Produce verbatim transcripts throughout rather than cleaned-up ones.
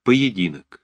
Поединок.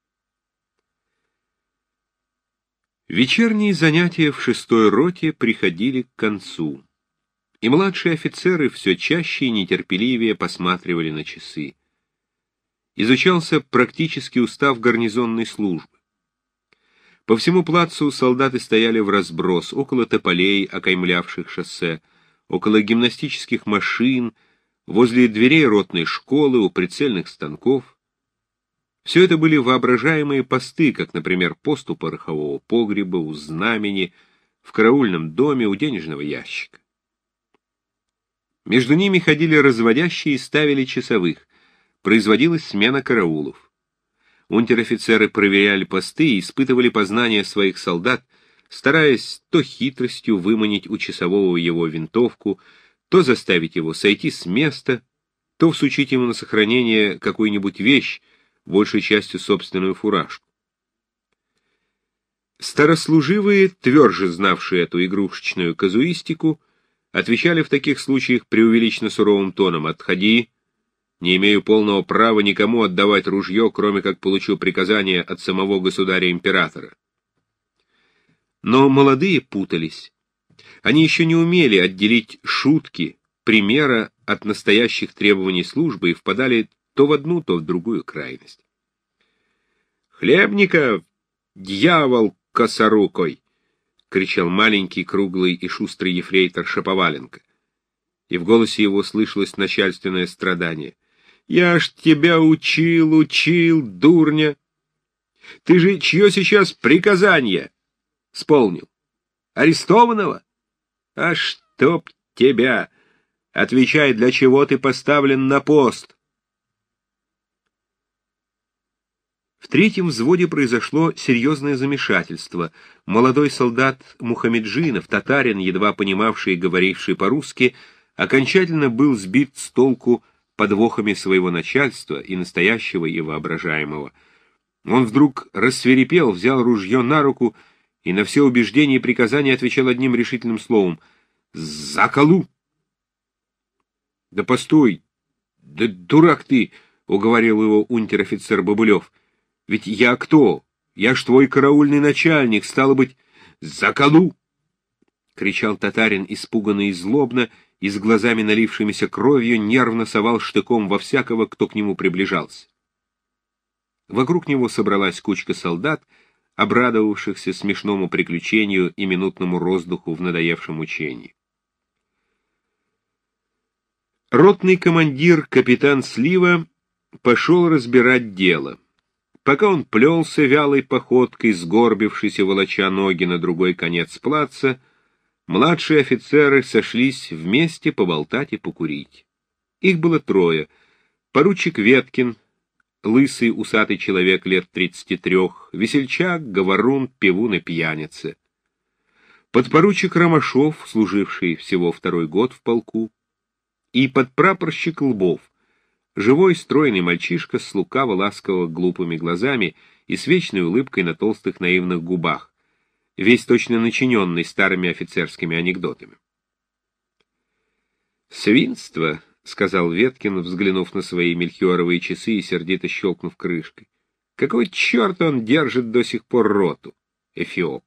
Вечерние занятия в шестой роте приходили к концу, и младшие офицеры все чаще и нетерпеливее посматривали на часы. Изучался практический устав гарнизонной службы. По всему плацу солдаты стояли вразброс, около тополей, окаймлявших шоссе, около гимнастических машин, возле дверей ротной школы, у прицельных станков. Все это были воображаемые посты, как, например, пост у порохового погреба, у знамени, в караульном доме, у денежного ящика. Между ними ходили разводящие и ставили часовых. Производилась смена караулов. Унтер-офицеры проверяли посты и испытывали познания своих солдат, стараясь то хитростью выманить у часового его винтовку, то заставить его сойти с места, то всучить ему на сохранение какую-нибудь вещь, большей частью собственную фуражку. Старослуживые, тверже знавшие эту игрушечную казуистику, отвечали в таких случаях преувеличенно суровым тоном: «Отходи, не имею полного права никому отдавать ружье, кроме как получу приказание от самого государя-императора». Но молодые путались. Они еще не умели отделить шутки, примера от настоящих требований службы и впадали то в одну, то в другую крайность. «Хлебников, дьявол косорукой!» — кричал маленький, круглый и шустрый ефрейтор Шаповаленко. И в голосе его слышалось начальственное страдание. «Я ж тебя учил, учил, дурня! Ты же чье сейчас приказание исполнил? Арестованного? А чтоб тебя! Отвечай, для чего ты поставлен на пост?» В третьем взводе произошло серьезное замешательство. Молодой солдат Мухамеджинов, татарин, едва понимавший и говоривший по-русски, окончательно был сбит с толку подвохами своего начальства, и настоящего, и воображаемого. Он вдруг рассвирепел, взял ружье на руку и на все убеждения и приказания отвечал одним решительным словом: «За колу!» «Да постой! Да дурак ты!» — уговорил его унтер-офицер Бабулев. «Ведь я кто? Я ж твой караульный начальник, стало быть, за колу!» — кричал татарин испуганно и злобно, и с глазами налившимися кровью нервно совал штыком во всякого, кто к нему приближался. Вокруг него собралась кучка солдат, обрадовавшихся смешному приключению и минутному роздуху в надоевшем учении. Ротный командир капитан Слива пошел разбирать дело. Пока он плелся вялой походкой, сгорбившись и волоча ноги на другой конец плаца, младшие офицеры сошлись вместе поболтать и покурить. Их было трое. Поручик Веткин, лысый усатый человек лет тридцати трех, весельчак, говорун, пивун и пьяница. Подпоручик Ромашов, служивший всего второй год в полку, и подпрапорщик Лбов, живой, стройный мальчишка с лукаво-ласково-глупыми глазами и с вечной улыбкой на толстых наивных губах, весь точно начиненный старыми офицерскими анекдотами. «Свинство», — сказал Веткин, взглянув на свои мельхиоровые часы и сердито щелкнув крышкой. «Какой черт он держит до сих пор роту, Эфиоп?»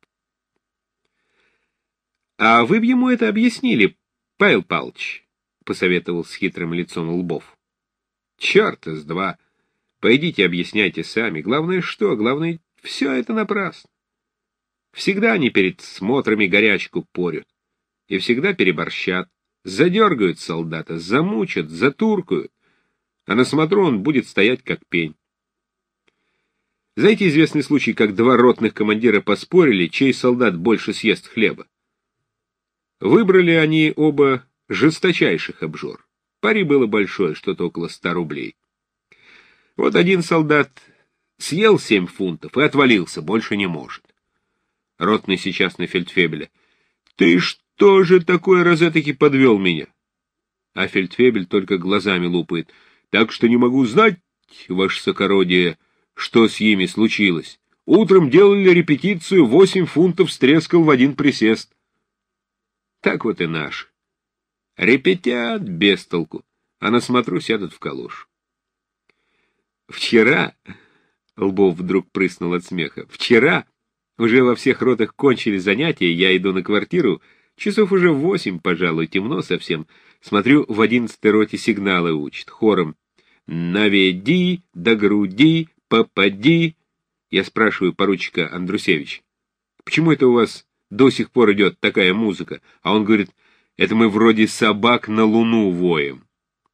«А вы б ему это объяснили, Павел Павлович», — посоветовал с хитрым лицом Лбов. «Черта с два! Пойдите объясняйте сами. Главное что? Главное, все это напрасно. Всегда они перед смотрами горячку порют. И всегда переборщат. Задергают солдата, замучат, затуркают. А на смотру он будет стоять как пень. Знаете известный случай, как два ротных командира поспорили, чей солдат больше съест хлеба? Выбрали они оба жесточайших обжор. Пари было большое, что-то около ста рублей. Вот один солдат съел семь фунтов и отвалился, больше не может. Ротный сейчас на фельдфебеля: «Ты что же такое раз-таки подвел меня?» А фельдфебель только глазами лупает: «Так что не могу знать, ваше сокородие, что с ними случилось. Утром делали репетицию, восемь фунтов стрескал в один присест». Так вот и наш. Репетят без толку, а на смотру сядут в калош. Вчера Лбов вдруг прыснул от смеха. «Вчера уже во всех ротах кончили занятия, я иду на квартиру, часов уже в восемь, пожалуй, темно совсем. Смотрю, в одиннадцатой роте сигналы учат, хором. «Наведи, до груди, попади». Я спрашиваю поручика Андрусевич, почему это у вас до сих пор идет такая музыка? А он говорит, это мы вроде собак на луну воем.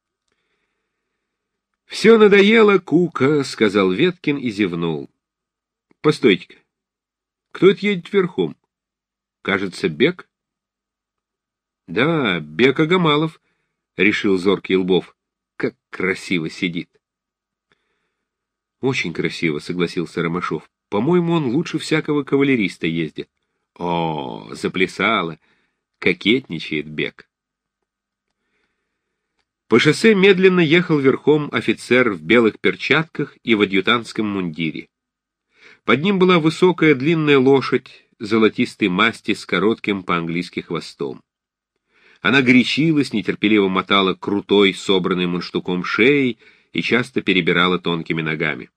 «Все надоело, Кука», — сказал Веткин и зевнул. «Постойте-ка, кто это едет верхом? Кажется, Бек?» «Да, Бек Агамалов», — решил зоркий Лбов. «Как красиво сидит». «Очень красиво», — согласился Ромашов. «По-моему, он лучше всякого кавалериста ездит». «О, заплясала! Кокетничает Бек». По шоссе медленно ехал верхом офицер в белых перчатках и в адъютантском мундире. Под ним была высокая длинная лошадь золотистой масти с коротким по-английски хвостом. Она горячилась, нетерпеливо мотала крутой, собранной мундштуком шеей и часто перебирала тонкими ногами.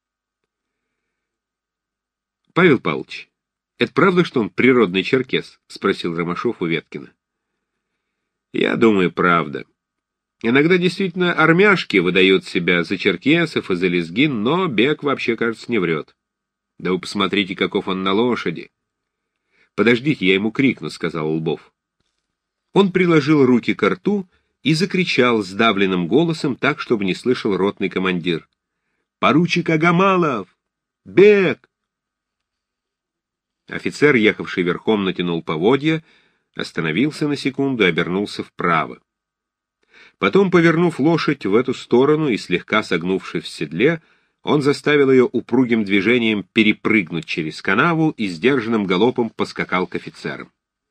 — Павел Павлович, это правда, что он природный черкес? — спросил Ромашов у Веткина. — Я думаю, правда. Иногда действительно армяшки выдают себя за черкесов и за лезгин, но Бек вообще, кажется, не врет. Да вы посмотрите, каков он на лошади. — Подождите, я ему крикну, — сказал Лбов. Он приложил руки к рту и закричал сдавленным голосом так, чтобы не слышал ротный командир. «Поручик Агамалов! Бек!» Офицер, ехавший верхом, натянул поводья, остановился на секунду и обернулся вправо. Потом, повернув лошадь в эту сторону и слегка согнувшись в седле, он заставил ее упругим движением перепрыгнуть через канаву и сдержанным галопом поскакал к офицерам.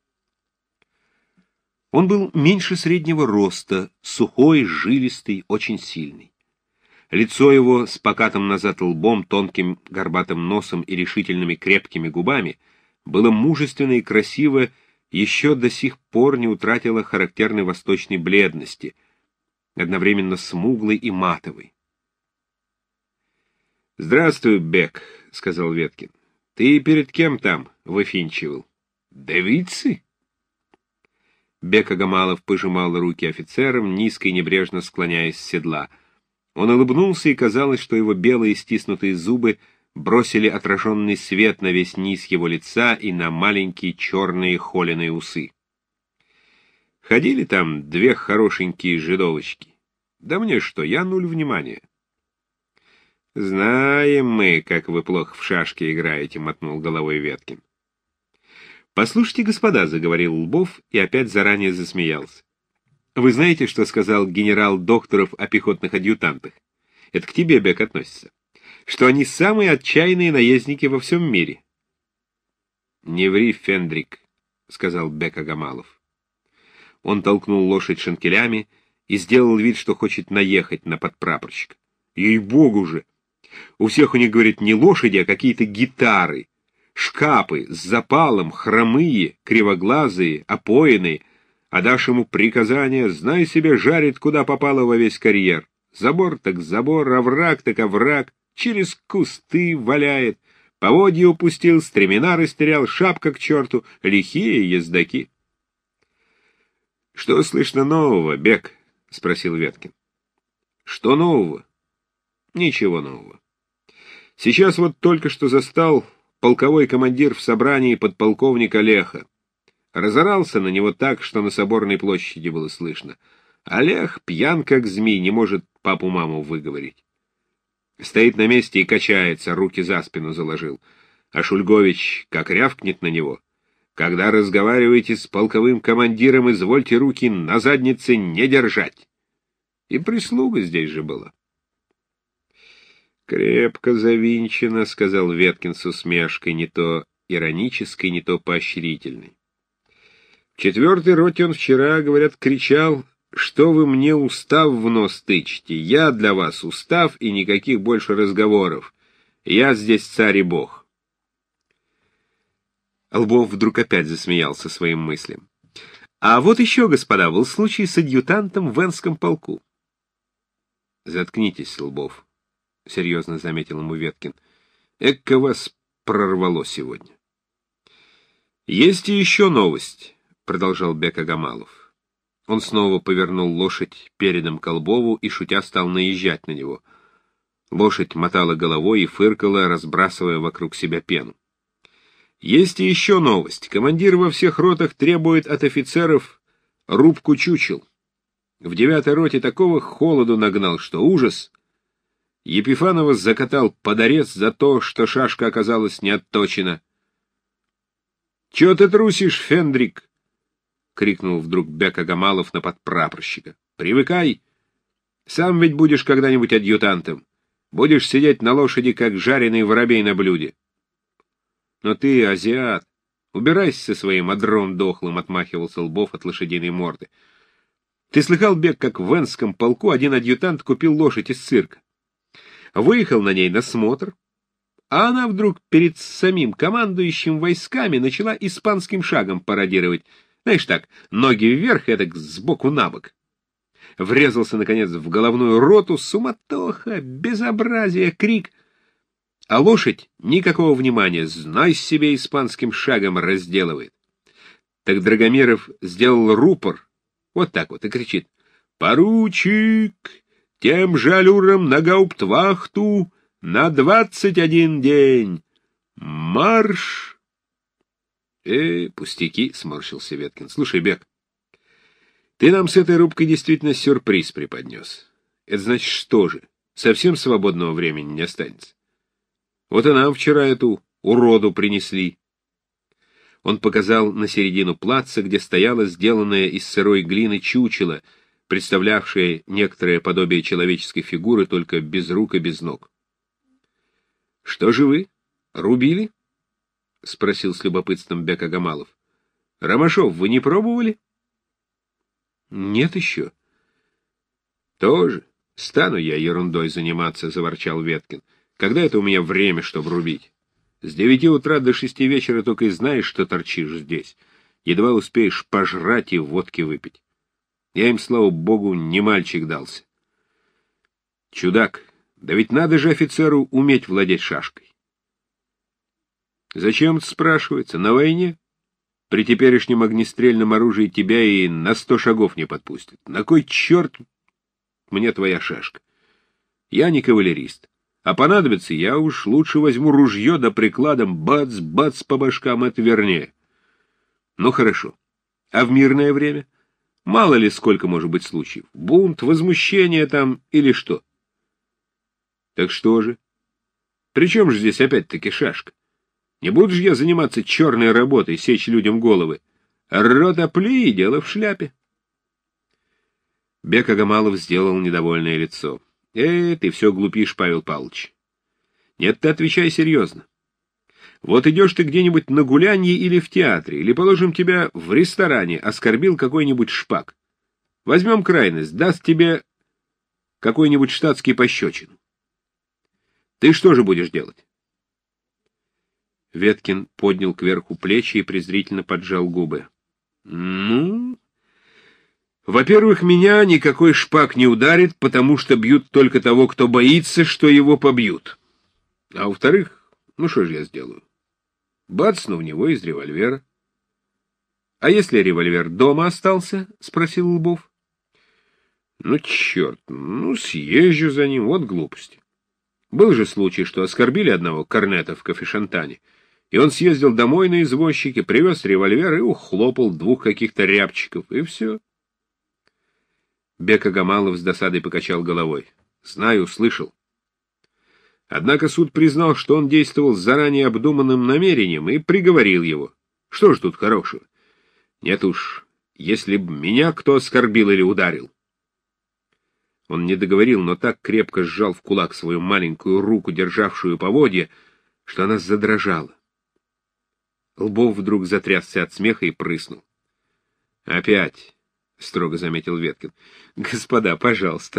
Он был меньше среднего роста, сухой, жилистый, очень сильный. Лицо его с покатым назад лбом, тонким горбатым носом и решительными крепкими губами было мужественно и красиво, еще до сих пор не утратило характерной восточной бледности, одновременно смуглой и матовой. — Здравствуй, Бек, — сказал Веткин. — Ты перед кем там выфинчивал? — Девицы? Бек Агамалов пожимал руки офицерам, низко и небрежно склоняясь с седла. Он улыбнулся, и казалось, что его белые стиснутые зубы бросили отраженный свет на весь низ его лица и на маленькие черные холеные усы. Ходили там две хорошенькие жидовочки. Да мне что, я нуль внимания. — Знаем мы, как вы плохо в шашки играете, — мотнул головой Веткин. — Послушайте, господа, — заговорил Лбов и опять заранее засмеялся. — Вы знаете, что сказал генерал Докторов о пехотных адъютантах? Это к тебе, Бек, относится. Что они самые отчаянные наездники во всем мире. — Не ври, Фендрик, — сказал Бек Агамалов. Он толкнул лошадь шинкелями и сделал вид, что хочет наехать на подпрапорщика. — Ей-богу же! У всех у них, говорит, не лошади, а какие-то гитары. Шкапы с запалом, хромые, кривоглазые, опоенные, а дашь ему приказание, знай себе, жарит, куда попало во весь карьер. Забор так забор, овраг так овраг, через кусты валяет, поводья упустил, стремена растерял, шапка к черту, лихие ездаки. — Что слышно нового, Бек? — спросил Веткин. — Что нового? — Ничего нового. Сейчас вот только что застал полковой командир в собрании подполковника Леха. Разорался на него так, что на Соборной площади было слышно. А Лех пьян как змей, не может папу-маму выговорить. Стоит на месте и качается, руки за спину заложил. А Шульгович как рявкнет на него. Когда разговариваете с полковым командиром, извольте руки на заднице не держать. И прислуга здесь же была. «Крепко завинчено», — сказал Веткин с усмешкой, не то иронической, не то поощрительной. В четвертой роте он вчера, говорят, кричал, что вы мне устав в нос тычете. Я для вас устав и никаких больше разговоров. Я здесь царь и бог. Лбов вдруг опять засмеялся своим мыслям. А вот еще, господа, был случай с адъютантом в Энском полку. Заткнитесь, Лбов, — серьезно заметил ему Веткин. Экка вас прорвало сегодня. Есть и еще новость, — продолжал Бек Агамалов. Он снова повернул лошадь передом к Лбову и, шутя, стал наезжать на него. Лошадь мотала головой и фыркала, разбрасывая вокруг себя пену. Есть и еще новость. Командир во всех ротах требует от офицеров рубку чучел. В девятой роте такого холоду нагнал, что ужас. Епифанова закатал под арест за то, что шашка оказалась не отточена. — Чего ты трусишь, Фендрик? — крикнул вдруг Бек Агамалов на подпрапорщика. — Привыкай. Сам ведь будешь когда-нибудь адъютантом. Будешь сидеть на лошади, как жареный воробей на блюде. — Но ты, азиат, убирайся со своим одром дохлым, — отмахивался Лбов от лошадиной морды. — Ты слыхал, Бек, как в Энском полку один адъютант купил лошадь из цирка? Выехал на ней на смотр, а она вдруг перед самим командующим войсками начала испанским шагом пародировать. Знаешь так, ноги вверх, эдак сбоку на бок. Врезался, наконец, в головную роту, суматоха, безобразие, крик. А лошадь никакого внимания, знай себе, испанским шагом разделывает. Так Драгомиров сделал рупор, вот так вот, и кричит: «Поручик! Тем же аллюром на гауптвахту на двадцать один день! Марш!» «Э, пустяки!» — сморщился Веткин. «Слушай, Бек, ты нам с этой рубкой действительно сюрприз преподнес. Это значит, что же, совсем свободного времени не останется? Вот и нам вчера эту уроду принесли». Он показал на середину плаца, где стояла сделанная из сырой глины чучело, представлявшее некоторое подобие человеческой фигуры, только без рук и без ног. — Что же вы, рубили? — спросил с любопытством Бек Агамалов. — Ромашов, вы не пробовали? — Нет еще. — Тоже. Стану я ерундой заниматься, — заворчал Веткин. — Когда это у меня время, чтобы рубить? С девяти утра до шести вечера только и знаешь, что торчишь здесь. Едва успеешь пожрать и водки выпить. Я им, слава богу, не мальчик дался. Чудак, да ведь надо же офицеру уметь владеть шашкой. Зачем это спрашивается? На войне? При теперешнем огнестрельном оружии тебя и на сто шагов не подпустят. На кой черт мне твоя шашка? Я не кавалерист. А понадобится, я уж лучше возьму ружье да прикладом бац-бац по башкам, это вернее. Ну хорошо. А в мирное время? Мало ли сколько может быть случаев. Бунт, возмущение там или что? Так что же? При чем же здесь опять-таки шашка? Не буду же я заниматься черной работой, сечь людям головы. Ротопли и дело в шляпе. Бек Агамалов сделал недовольное лицо. Э, ты все глупишь, Павел Павлович. Нет, ты отвечай серьезно. Вот идешь ты где-нибудь на гулянье или в театре, или, положим, тебя в ресторане оскорбил какой-нибудь шпак. Возьмем крайность, даст тебе какой-нибудь штатский пощечин. Ты что же будешь делать? Веткин поднял кверху плечи и презрительно поджал губы. Ну, во-первых, меня никакой шпак не ударит, потому что бьют только того, кто боится, что его побьют. А во-вторых, ну что же я сделаю? Бацну в него из револьвера. — А если револьвер дома остался? — спросил Лбов. — Ну, черт, ну, съезжу за ним, вот глупости. Был же случай, что оскорбили одного корнета в Кофешантане, и он съездил домой на извозчике, привез револьвер и ухлопал двух каких-то рябчиков, и все. Бек Агамалов с досадой покачал головой. — Знаю, слышал. Однако суд признал, что он действовал с заранее обдуманным намерением, и приговорил его. Что ж тут хорошего? Нет уж, если б меня кто оскорбил или ударил. Он не договорил, но так крепко сжал в кулак свою маленькую руку, державшую поводья, что она задрожала. Лбов вдруг затрясся от смеха и прыснул. — Опять, — строго заметил Веткин. — Господа, пожалуйста.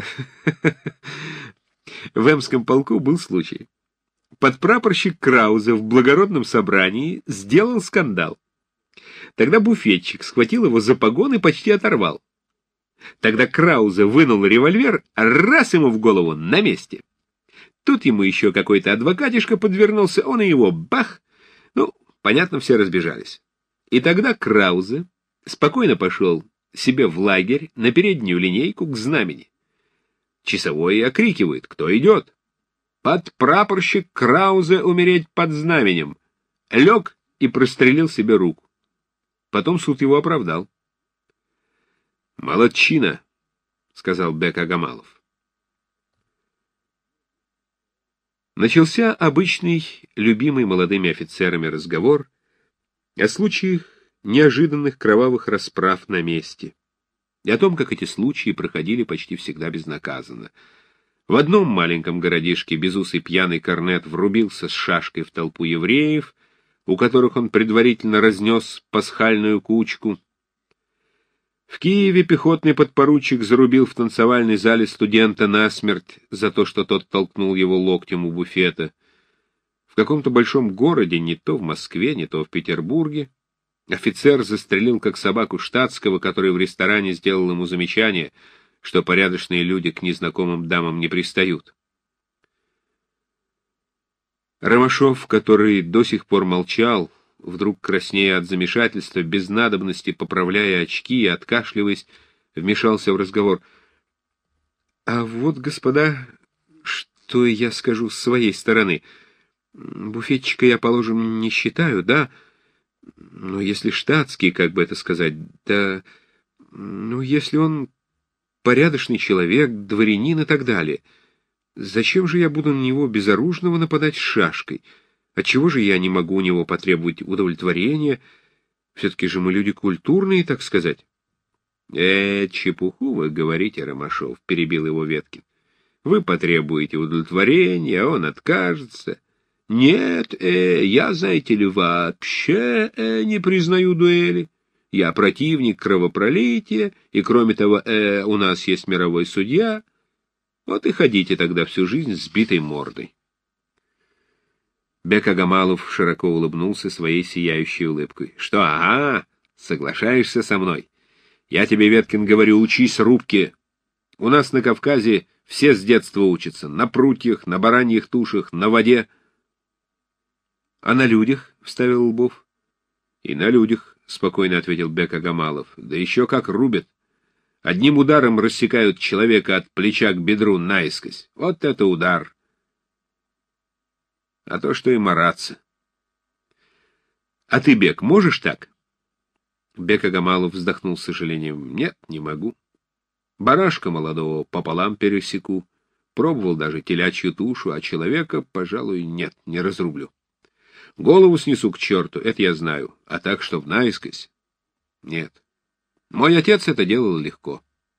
В Эмском полку был случай. Подпрапорщик Краузе в благородном собрании сделал скандал. Тогда буфетчик схватил его за погон и почти оторвал. Тогда Краузе вынул револьвер, раз ему в голову на месте. Тут ему еще какой-то адвокатишка подвернулся, он и его бах! Ну, понятно, все разбежались. И тогда Краузе спокойно пошел себе в лагерь на переднюю линейку к знамени. Часовой окрикивает: «Кто идет?» Подпрапорщик Краузе умереть под знаменем. Лег и прострелил себе руку. Потом суд его оправдал. «Молодчина», — сказал Бек Агамалов. Начался обычный, любимый молодыми офицерами разговор о случаях неожиданных кровавых расправ на месте и о том, как эти случаи проходили почти всегда безнаказанно. В одном маленьком городишке безусый пьяный корнет врубился с шашкой в толпу евреев, у которых он предварительно разнес пасхальную кучку. В Киеве пехотный подпоручик зарубил в танцевальной зале студента насмерть за то, что тот толкнул его локтем у буфета. В каком-то большом городе, не то в Москве, не то в Петербурге, офицер застрелил как собаку штатского, который в ресторане сделал ему замечание, что порядочные люди к незнакомым дамам не пристают. Ромашов, который до сих пор молчал, вдруг краснея от замешательства, без надобности поправляя очки и откашливаясь, вмешался в разговор. — А вот, господа, что я скажу с своей стороны. Буфетчика я, положим, не считаю, да, но если штатский, как бы это сказать, да, ну, если он порядочный человек, дворянин и так далее, зачем же я буду на него безоружного нападать с шашкой? Отчего же я не могу у него потребовать удовлетворения? Все-таки же мы люди культурные, так сказать. — Э, чепуху вы говорите, Ромашов, — перебил его Веткин. — Вы потребуете удовлетворения, а он откажется. Нет, э, я, знаете ли, вообще э, не признаю дуэли. Я противник кровопролития, и, кроме того, э, у нас есть мировой судья. Вот и ходите тогда всю жизнь с битой мордой. Бек Агамалов широко улыбнулся своей сияющей улыбкой. — Что, ага, соглашаешься со мной? Я тебе, Веткин, говорю, учись рубке. У нас на Кавказе все с детства учатся. На прутьях, на бараньих тушах, на воде. — А на людях? — вставил Лбов. — И на людях, — спокойно ответил Бек Агамалов. — Да еще как рубят. Одним ударом рассекают человека от плеча к бедру наискось. Вот это удар! А то, что и мараться. — А ты, Бек, можешь так? Бек Агамалов вздохнул с сожалением. — Нет, не могу. Барашка молодого пополам пересеку. Пробовал даже телячью тушу, а человека, пожалуй, нет, не разрублю. Голову снесу к черту, это я знаю, а так, что в наискось? Нет. Мой отец это делал легко.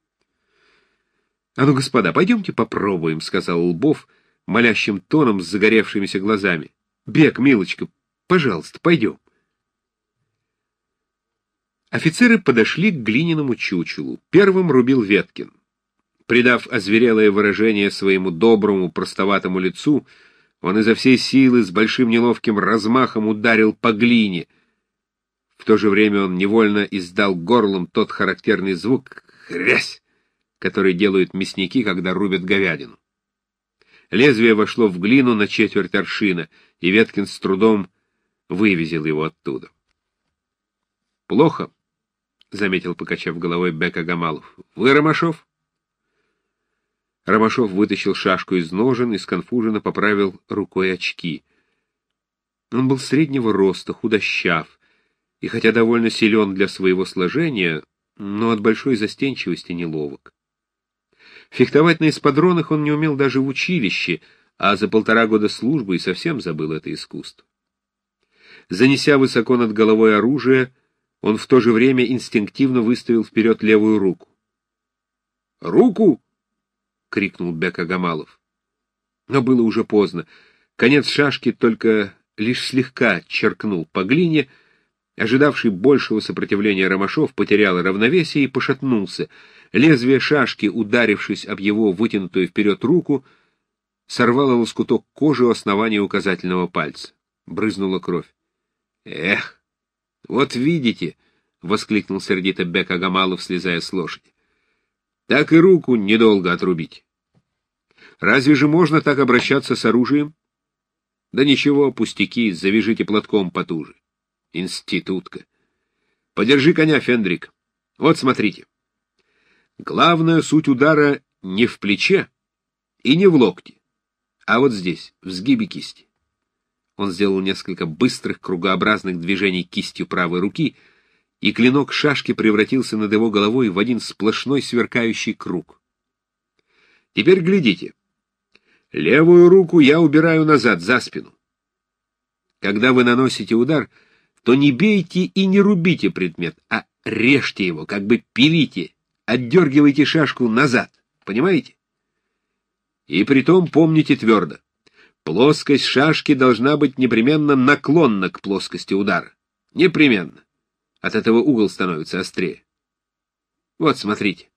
— А ну, господа, пойдемте попробуем, — сказал Лбов молящим тоном с загоревшимися глазами. — Бек, милочка, пожалуйста, пойдем. Офицеры подошли к глиняному чучелу. Первым рубил Веткин. Придав озверелое выражение своему доброму, простоватому лицу, он изо всей силы с большим неловким размахом ударил по глине. В то же время он невольно издал горлом тот характерный звук «хрясь», который делают мясники, когда рубят говядину. Лезвие вошло в глину на четверть аршина, и Веткин с трудом вывезил его оттуда. — Плохо, — заметил, покачав головой, Бек Агамалов. — Вы, Ромашов? Ромашов вытащил шашку из ножен и сконфуженно поправил рукой очки. Он был среднего роста, худощав, и хотя довольно силен для своего сложения, но от большой застенчивости неловок. Фехтовать на эспадронах он не умел даже в училище, а за полтора года службы и совсем забыл это искусство. Занеся высоко над головой оружие, он в то же время инстинктивно выставил вперед левую руку. «Руку!» — крикнул Бек Агамалов. Но было уже поздно. Конец шашки только лишь слегка черкнул по глине. Ожидавший большего сопротивления Ромашов потерял равновесие и пошатнулся. Лезвие шашки, ударившись об его вытянутую вперед руку, сорвало лоскуток кожи у основания указательного пальца. Брызнула кровь. «Эх, вот видите!» — воскликнул сердито Бек Агамалов, слезая с лошади. «Так и руку недолго отрубить». Разве же можно так обращаться с оружием? Да ничего, пустяки, завяжите платком потуже. Институтка. Подержи коня, Фендрик. Вот смотрите. Главная суть удара не в плече и не в локте, а вот здесь, в сгибе кисти. Он сделал несколько быстрых кругообразных движений кистью правой руки, и клинок шашки превратился над его головой в один сплошной сверкающий круг. Теперь глядите. Левую руку я убираю назад, за спину. Когда вы наносите удар, то не бейте и не рубите предмет, а режьте его, как бы пилите, отдергивайте шашку назад, понимаете? И притом помните твердо, плоскость шашки должна быть непременно наклонна к плоскости удара. Непременно. От этого угол становится острее. Вот, смотрите.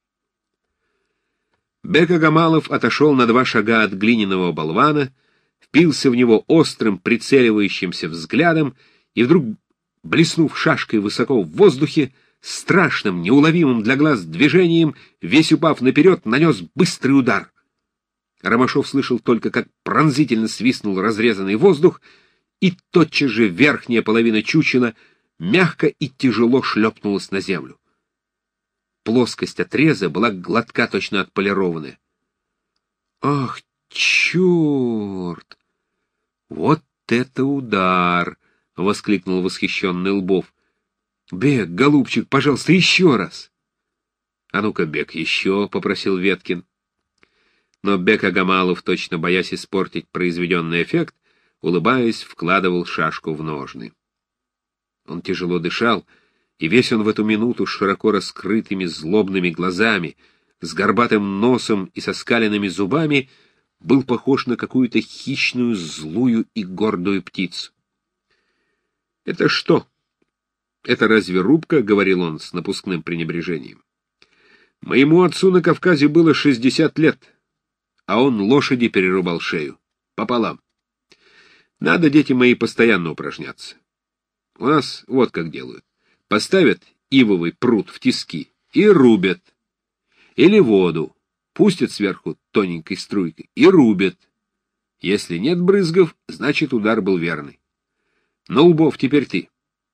Бек-Агамалов отошел на два шага от глиняного болвана, впился в него острым, прицеливающимся взглядом и вдруг, блеснув шашкой высоко в воздухе, страшным, неуловимым для глаз движением, весь упав наперед, нанес быстрый удар. Ромашов слышал только, как пронзительно свистнул разрезанный воздух, и тотчас же верхняя половина чучела мягко и тяжело шлепнулась на землю. Плоскость отреза была гладка, точно отполированная. «Ах, черт! Вот это удар!» — воскликнул восхищенный Лбов. «Бек, голубчик, пожалуйста, еще раз!» «А ну-ка, Бек, еще!» — попросил Веткин. Но Бек-Агамалов, точно боясь испортить произведенный эффект, улыбаясь, вкладывал шашку в ножны. Он тяжело дышал, и весь он в эту минуту с широко раскрытыми злобными глазами, с горбатым носом и со скаленными зубами был похож на какую-то хищную, злую и гордую птицу. «Это что? Это разве рубка?» — говорил он с напускным пренебрежением. «Моему отцу на Кавказе было шестьдесят лет, а он лошади перерубал шею. Пополам. Надо, дети мои, постоянно упражняться. У нас вот как делают. Поставят ивовый прут в тиски и рубят. Или воду. Пустят сверху тоненькой струйкой и рубят. Если нет брызгов, значит удар был верный. Но, Лбов, теперь ты».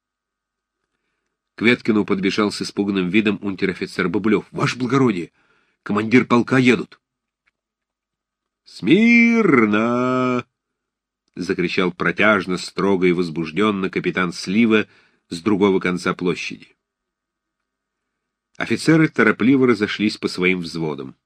К Веткину подбежал с испуганным видом унтер-офицер Бублев. «Ваше благородие, командир полка едут». «Смирно!» — закричал протяжно, строго и возбужденно капитан Слива с другого конца площади. Офицеры торопливо разошлись по своим взводам.